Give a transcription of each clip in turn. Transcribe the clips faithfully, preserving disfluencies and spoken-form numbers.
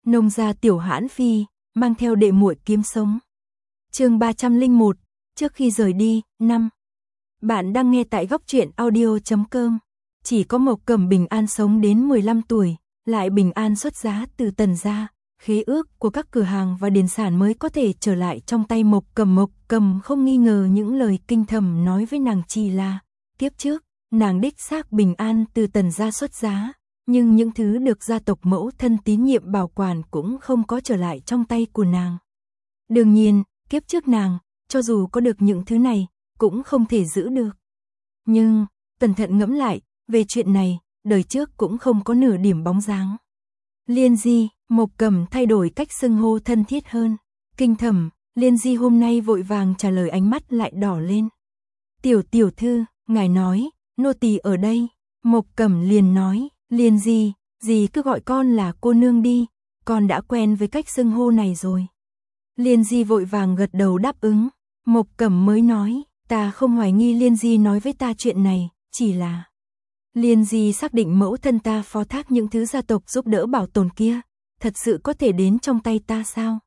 Nông gia Tiểu Hãn Phi, mang theo đệ muội kiếm sống. Chương ba trăm lẻ một, trước khi rời đi, năm. Bạn đang nghe tại góc truyện audio chấm com. Chỉ có Mộc Cẩm bình an sống đến mười lăm tuổi, lại bình an xuất giá từ Tần gia, khế ước của các cửa hàng và điền sản mới có thể trở lại trong tay Mộc Cẩm. Mộc Cẩm không nghi ngờ những lời kinh thầm nói với nàng chỉ là kiếp trước, nàng đích xác bình an từ Tần gia xuất giá, nhưng những thứ được gia tộc mẫu thân tín nhiệm bảo quản cũng không có trở lại trong tay của nàng. Đương nhiên, kiếp trước nàng, cho dù có được những thứ này, cũng không thể giữ được. Nhưng, cẩn thận ngẫm lại, về chuyện này, đời trước cũng không có nửa điểm bóng dáng. Liên Di, Mộc Cẩm thay đổi cách xưng hô thân thiết hơn. Kinh Thẩm, Liên Di hôm nay vội vàng trả lời, ánh mắt lại đỏ lên. Tiểu tiểu thư, ngài nói, nô tỳ ở đây. Mộc Cẩm liền nói, Liên Di, dì cứ gọi con là cô nương đi, con đã quen với cách xưng hô này rồi. Liên Di vội vàng gật đầu đáp ứng. Mộc Cẩm mới nói, ta không hoài nghi Liên Di nói với ta chuyện này, chỉ là Liên Di xác định mẫu thân ta phó thác những thứ gia tộc giúp đỡ bảo tồn kia, thật sự có thể đến trong tay ta sao?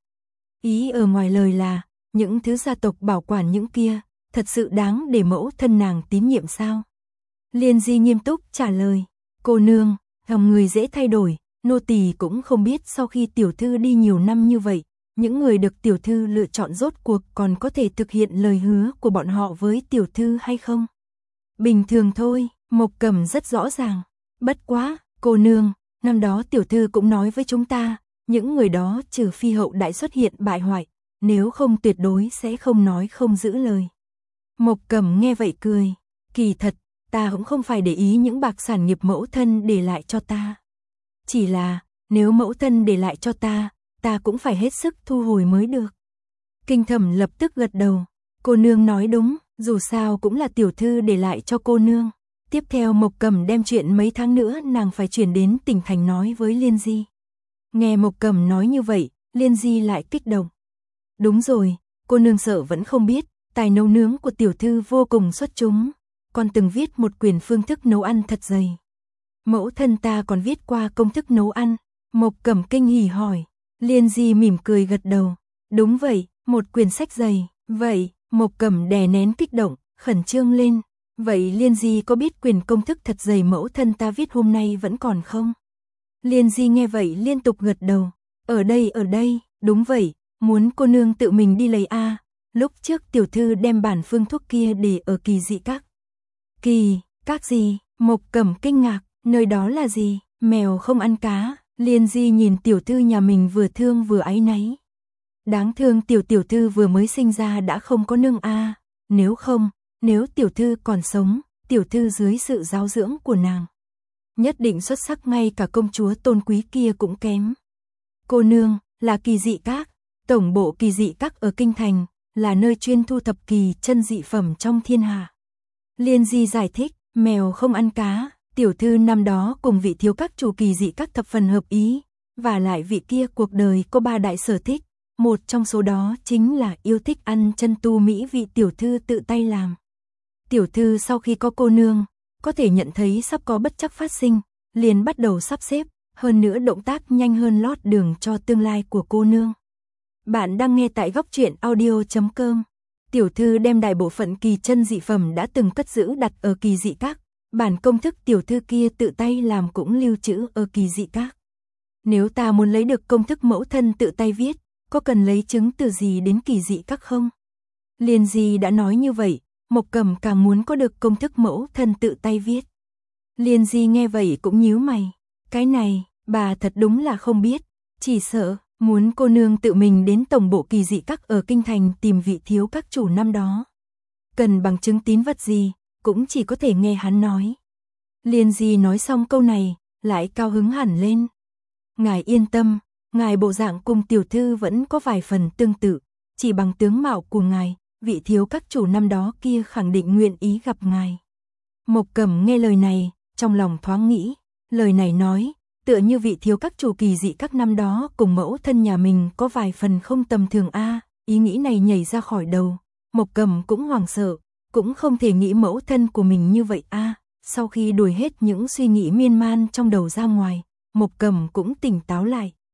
Ý ở ngoài lời là, những thứ gia tộc bảo quản những kia, thật sự đáng để mẫu thân nàng tín nhiệm sao? Liên Di nghiêm túc trả lời, cô nương, lòng người dễ thay đổi, nô tỳ cũng không biết sau khi tiểu thư đi nhiều năm như vậy, những người được tiểu thư lựa chọn rốt cuộc còn có thể thực hiện lời hứa của bọn họ với tiểu thư hay không? Bình thường thôi, Mộc Cẩm rất rõ ràng. Bất quá, cô nương, năm đó tiểu thư cũng nói với chúng ta, những người đó trừ phi hậu đại xuất hiện bại hoại, nếu không tuyệt đối sẽ không nói không giữ lời. Mộc Cẩm nghe vậy cười, kỳ thật, ta cũng không phải để ý những bạc sản nghiệp mẫu thân để lại cho ta. Chỉ là, nếu mẫu thân để lại cho ta, ta cũng phải hết sức thu hồi mới được. Kinh Thẩm lập tức gật đầu, cô nương nói đúng, dù sao cũng là tiểu thư để lại cho cô nương. Tiếp theo Mộc Cẩm đem chuyện mấy tháng nữa nàng phải chuyển đến tỉnh thành nói với Liên Di. Nghe Mộc Cẩm nói như vậy, Liên Di lại kích động. Đúng rồi, cô nương sợ vẫn không biết, tài nấu nướng của tiểu thư vô cùng xuất chúng, còn từng viết một quyển phương thức nấu ăn thật dày. Mẫu thân ta còn viết qua công thức nấu ăn. Mộc Cẩm kinh hỉ hỏi. Liên Di mỉm cười gật đầu. Đúng vậy, một quyển sách dày. Vậy, Mộc Cẩm đè nén kích động, khẩn trương lên. Vậy Liên Di có biết quyển công thức thật dày mẫu thân ta viết hôm nay vẫn còn không? Liên Di nghe vậy liên tục gật đầu. Ở đây ở đây, đúng vậy, muốn cô nương tự mình đi lấy a. Lúc trước tiểu thư đem bản phương thuốc kia để ở Kỳ Dị Các. Kỳ, các gì? Mộc Cẩm kinh ngạc, nơi đó là gì? Mèo không ăn cá. Liên Di nhìn tiểu thư nhà mình vừa thương vừa áy náy. Đáng thương tiểu tiểu thư vừa mới sinh ra đã không có nương a. Nếu không, nếu tiểu thư còn sống, tiểu thư dưới sự giáo dưỡng của nàng, nhất định xuất sắc, ngay cả công chúa tôn quý kia cũng kém. Cô nương, là Kỳ Dị Các, tổng bộ Kỳ Dị Các ở Kinh Thành, là nơi chuyên thu thập kỳ chân dị phẩm trong thiên hạ. Liên Di giải thích, mèo không ăn cá, tiểu thư năm đó cùng vị thiếu các chủ Kỳ Dị Các thập phần hợp ý, và lại vị kia cuộc đời có ba đại sở thích, một trong số đó chính là yêu thích ăn chân tu mỹ vị tiểu thư tự tay làm. Tiểu thư sau khi có cô nương, có thể nhận thấy sắp có bất trắc phát sinh, liền bắt đầu sắp xếp, hơn nữa động tác nhanh hơn lót đường cho tương lai của cô nương. Bạn đang nghe tại góc truyện audio chấm com. Tiểu thư đem đại bộ phận kỳ chân dị phẩm đã từng cất giữ đặt ở Kỳ Dị Các, bản công thức tiểu thư kia tự tay làm cũng lưu trữ ở Kỳ Dị Các. Nếu ta muốn lấy được công thức mẫu thân tự tay viết, có cần lấy chứng từ gì đến Kỳ Dị Các không? Liên Di đã nói như vậy, Mộc Cẩm càng muốn có được công thức mẫu thân tự tay viết. Liên Di nghe vậy cũng nhíu mày, cái này, bà thật đúng là không biết, chỉ sợ, muốn cô nương tự mình đến tổng bộ Kỳ Dị Các ở Kinh Thành tìm vị thiếu các chủ năm đó. Cần bằng chứng tín vật gì, cũng chỉ có thể nghe hắn nói. Liên Di nói xong câu này, lại cao hứng hẳn lên. Ngài yên tâm, ngài bộ dạng cùng tiểu thư vẫn có vài phần tương tự, chỉ bằng tướng mạo của ngài, vị thiếu các chủ năm đó kia khẳng định nguyện ý gặp ngài. Mộc Cẩm nghe lời này, trong lòng thoáng nghĩ, lời này nói, tựa như vị thiếu các chủ Kỳ Dị Các năm đó cùng mẫu thân nhà mình có vài phần không tầm thường a. Ý nghĩ này nhảy ra khỏi đầu, Mộc Cẩm cũng hoảng sợ, cũng không thể nghĩ mẫu thân của mình như vậy a. Sau khi đuổi hết những suy nghĩ miên man trong đầu ra ngoài, Mộc Cẩm cũng tỉnh táo lại.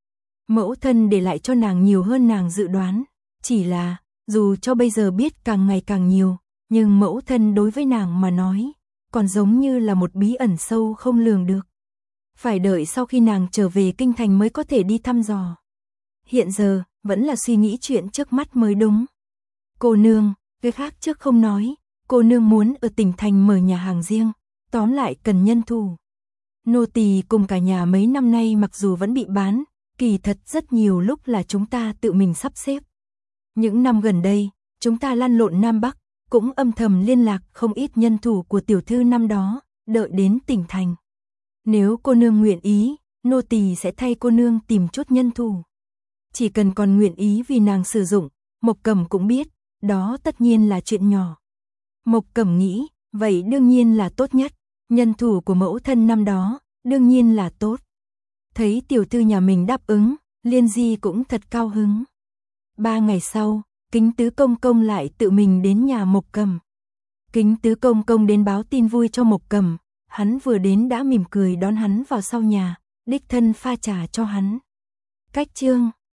Mẫu thân để lại cho nàng nhiều hơn nàng dự đoán, chỉ là, dù cho bây giờ biết càng ngày càng nhiều, nhưng mẫu thân đối với nàng mà nói, còn giống như là một bí ẩn sâu không lường được. Phải đợi sau khi nàng trở về kinh thành mới có thể đi thăm dò. Hiện giờ, vẫn là suy nghĩ chuyện trước mắt mới đúng. Cô nương, cái khác trước không nói, cô nương muốn ở tỉnh thành mở nhà hàng riêng, tóm lại cần nhân thủ. Nô tỳ cùng cả nhà mấy năm nay mặc dù vẫn bị bán, kỳ thật rất nhiều lúc là chúng ta tự mình sắp xếp. Những năm gần đây, chúng ta lăn lộn Nam Bắc, cũng âm thầm liên lạc không ít nhân thủ của tiểu thư năm đó, đợi đến tỉnh thành. Nếu cô nương nguyện ý, nô tỳ sẽ thay cô nương tìm chút nhân thủ. Chỉ cần còn nguyện ý vì nàng sử dụng, Mộc Cẩm cũng biết, đó tất nhiên là chuyện nhỏ. Mộc Cẩm nghĩ, vậy đương nhiên là tốt nhất, nhân thủ của mẫu thân năm đó, đương nhiên là tốt. Thấy tiểu thư nhà mình đáp ứng, Liên Di cũng thật cao hứng. Ba ngày sau, Kính Tứ Công Công lại tự mình đến nhà Mộc Cẩm. Kính Tứ Công Công đến báo tin vui cho Mộc Cẩm, hắn vừa đến đã mỉm cười đón hắn vào sau nhà, đích thân pha trà cho hắn. Cách chương